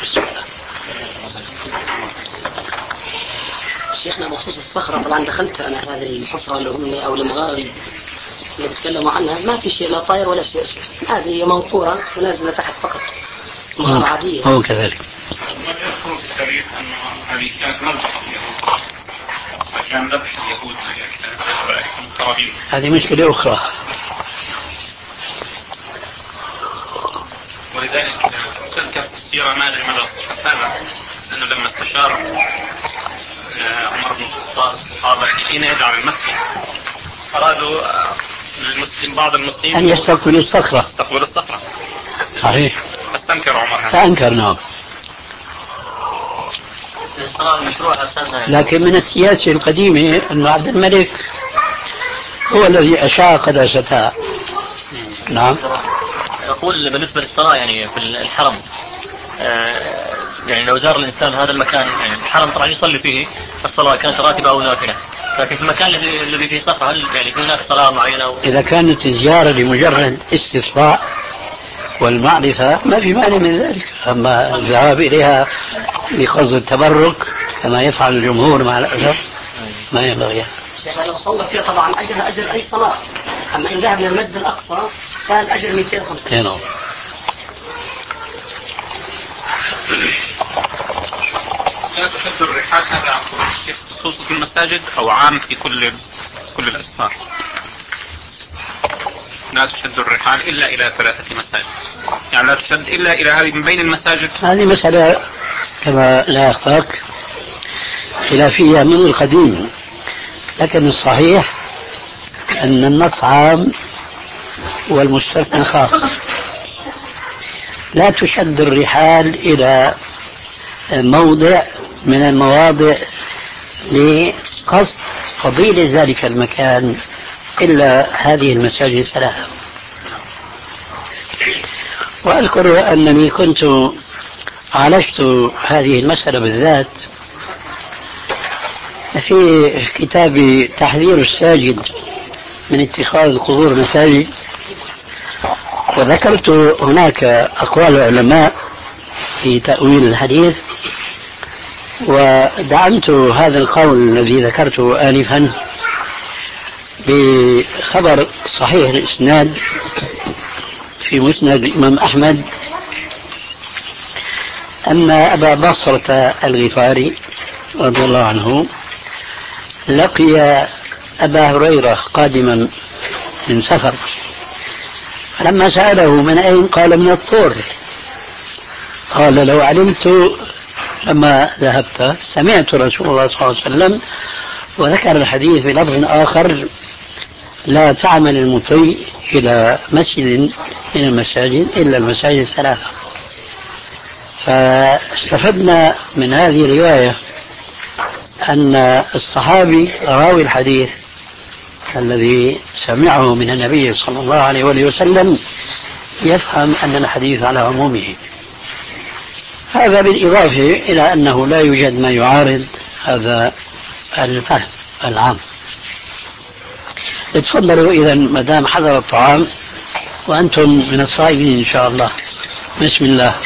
شيخنا بخصوص الصخرة، طبعا دخلت أنا هذه الحفرة اللي هم أو المغارة اللي بيتكلموا عنها، ما في شيء لا طاير ولا شيء، هذه منقورة ونازلة تحت فقط، مغارة عادية. هو كذلك. ما يذكر في التاريخ أن هذه كانت مذبح اليهود، فكان ذبح اليهود للقرابين. هذه مشكلة أخرى. ولذلك تذكر في السيرة ما أدري مدى صحة هذا، أنه لما استشار عمر بن الخطاب الصحابة حين يجعل المسجد أرادوا المسلم بعض المسلمين أن يستقبلوا الصخرة يستقبلوا الصخرة. صحيح. فاستنكر عمر هذا. فأنكر نعم. لكن من السياسة القديمة أن عبد الملك هو الذي أشاع قداستها. نعم. أقول بالنسبة للصلاة يعني في الحرم، آه يعني لو زار الإنسان هذا المكان، يعني الحرم طبعا يصلي فيه الصلاة كانت راتبة أو نافلة، لكن في المكان الذي الذي فيه صخرة هل يعني في هناك صلاة معينة أو... إذا كانت الزيارة لمجرد استطلاع والمعرفة ما في مانع من ذلك، أما الذهاب إليها بقصد التبرك كما يفعل الجمهور مع الأسف ما ينبغي. شيخنا لو صلى فيها طبعا أجر أجر أي صلاة، أما إن ذهب للمسجد الأقصى فالأجر مئتين وخمسين. لا تشد الرحال، هذا عن الشيخ خصوصا في المساجد أو عام في كل كل الأسفار؟ لا تشد الرحال إلا إلى ثلاثة مساجد، يعني لا تشد إلا إلى هذه من بين المساجد. هذه مسألة كما لا يخفاك خلافية من القديم، لكن الصحيح أن النص عام والمستثنى خاص. لا تشد الرحال إلى موضع من المواضع لقصد فضيلة ذلك المكان إلا هذه المساجد الثلاثة. وأذكر أنني كنت عالجت هذه المسألة بالذات في كتاب تحذير الساجد من اتخاذ القبور مساجد، وذكرت هناك أقوال العلماء في تأويل الحديث، ودعمت هذا القول الذي ذكرته آنفا بخبر صحيح الإسناد في مسند الإمام أحمد أن أبا بصرة الغفاري رضي الله عنه لقي أبا هريرة قادما من سفر، فلما سأله من أين قال من الطور، قال لو علمت لما ذهبت سمعت رسول الله صلى الله عليه وسلم، وذكر الحديث بلفظ آخر لا تعمل المطيء إلى مسجد من المساجد إلا المساجد الثلاثة. فاستفدنا من هذه الرواية أن الصحابي راوي الحديث الذي سمعه من النبي صلى الله عليه وآله وسلم يفهم أن الحديث على عمومه. هذا بالإضافة إلى أنه لا يوجد ما يعارض هذا الفهم العام. اتفضلوا إذا مدام حضر الطعام وأنتم من الصائمين إن شاء الله. بسم الله.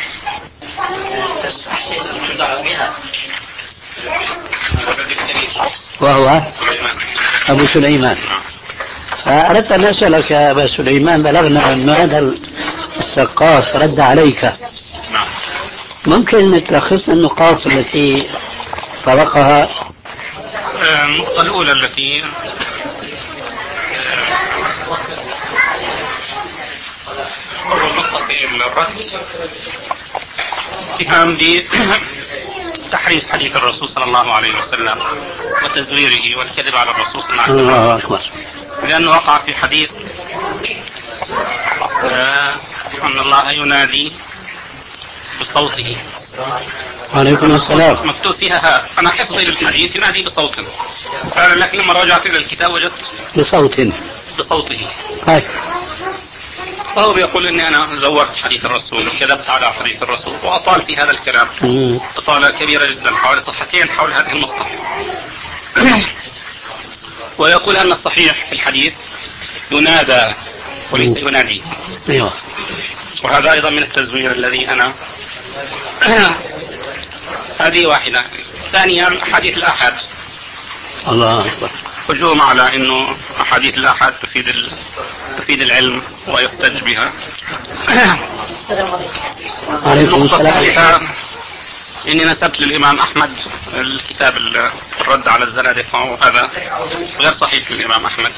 وهو أبو سليمان. فأردت أن أسألك يا أبا سليمان، بلغنا أن هذا السقاف رد عليك، ممكن تلخصنا النقاط التي طرقها؟ النقطة الأولى التي أول نقطة في الرد اتهام بتحريف حديث الرسول صلى الله عليه وسلم وتزويره والكذب على الرسول صلى الله عليه وسلم. الله أكبر. لأنه وقع في حديث أن الله ينادي بصوته. عليكم السلام. مكتوب فيها، أنا حفظي للحديث ينادي بصوت فعلا، لكن لما رجعت إلى الكتاب وجدت بصوت بصوته. هاي. فهو بيقول إني أنا زورت حديث الرسول وكذبت على حديث الرسول، وأطال في هذا الكلام إطالة كبيرة جدا حوالي صفحتين حول هذه النقطة. ويقول أن الصحيح في الحديث ينادى وليس ينادي. أيوة. وهذا أيضا من التزوير الذي أنا هذه واحدة. ثانيا أحاديث الآحاد. الله أكبر. هجوم على أنه أحاديث الآحاد تفيد ال... تفيد العلم ويحتج بها. النقطة الثالثة إني نسبت للإمام أحمد الكتاب الرد على الزنادقة، وهذا غير صحيح للإمام أحمد.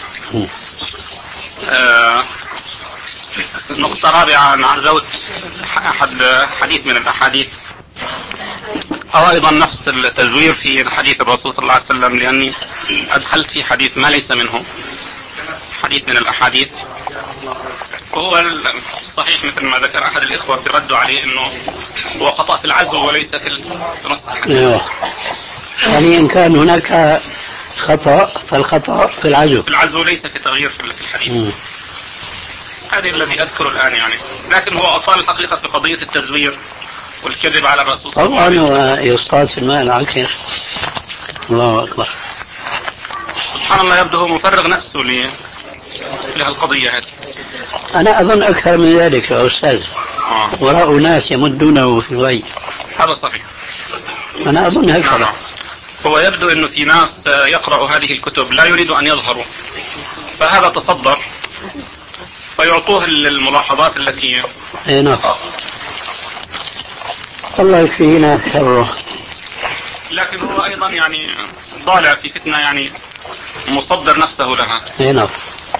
آه نقطة رابعة، أنا عزوت أحد حديث من الأحاديث أو أيضا نفس التزوير في حديث الرسول صلى الله عليه وسلم، لأني أدخلت في حديث ما ليس منه، حديث من الأحاديث. وهو الصحيح مثل ما ذكر أحد الإخوة بردوا عليه أنه هو خطأ في العزو وليس في نص الحديث. يعني إن كان هناك خطأ فالخطأ في العزو، في العزو ليس في تغيير في الحديث. هذا الذي أذكره الآن يعني، لكن هو أطال الحقيقة في قضية التزوير والكذب على الرسول صلى الله عليه وسلم. طبعا ويصطاد في الماء العكر. الله أكبر. سبحان الله، يبدو هو مفرغ نفسه لهالقضية هذه. أنا أظن أكثر من ذلك يا أستاذ. آه. وراء ناس يمدونه في الغي. هذا صحيح. أنا أظن هكذا. آه. هو يبدو أنه في ناس يقرأ هذه الكتب لا يريد أن يظهروا، فهذا تصدر فيعطوه الملاحظات التي اي نعم. الله يكفينا شره. لكن هو ايضا يعني ضالع في فتنة، يعني مصدر نفسه لها. اي نعم.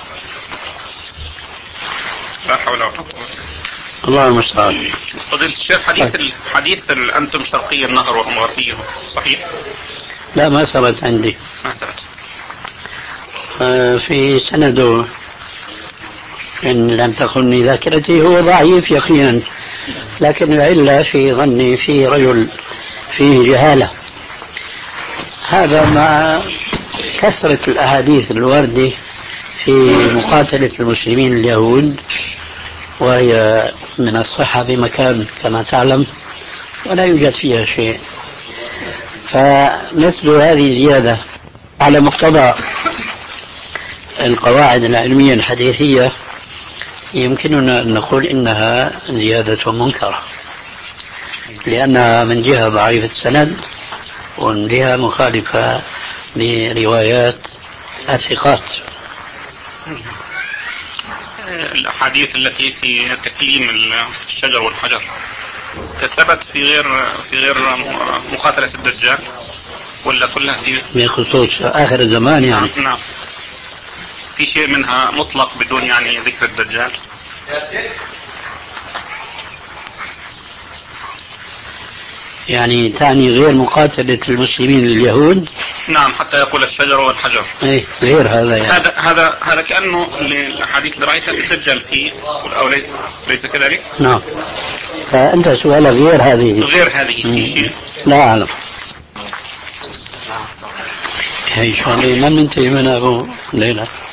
لا حول ولا قوة. الله المستعان. فضيلة الشيخ، حديث الحديث أنتم شرقي النهر وهم غربيه صحيح؟ لا ما ثبت عندي. ما ثبت. آه في سنده إن لم تخني ذاكرتي هو ضعيف يقينا، لكن العلة في ظني في رجل فيه جهالة. هذا مع كثرة الأحاديث الواردة في مقاتلة المسلمين اليهود، وهي من الصحة بمكان كما تعلم ولا يوجد فيها شيء. فمثل هذه زيادة على مقتضى القواعد العلمية الحديثية يمكننا أن نقول إنها زيادة منكرة، لأنها من جهة ضعيفة السند ومن جهة مخالفة لروايات الثقات. الأحاديث التي في تكليم الشجر والحجر ثبت في غير في غير مقاتلة الدجال ولا كلها في بخصوص آخر الزمان يعني؟ نعم. في شيء منها مطلق بدون يعني ذكر الدجال؟ يعني تعني غير مقاتلة المسلمين لليهود؟ نعم حتى يقول الشجر والحجر. ايه غير هذا يعني. هذا هذا هذا كأنه الحديث اللي رأيته الدجال فيه أو ليس, ليس كذلك؟ نعم. فأنت سؤالك غير هذه. غير هذه في شيء؟ لا أعلم. هي شغلة ما بننتهي منها أبو ليلى.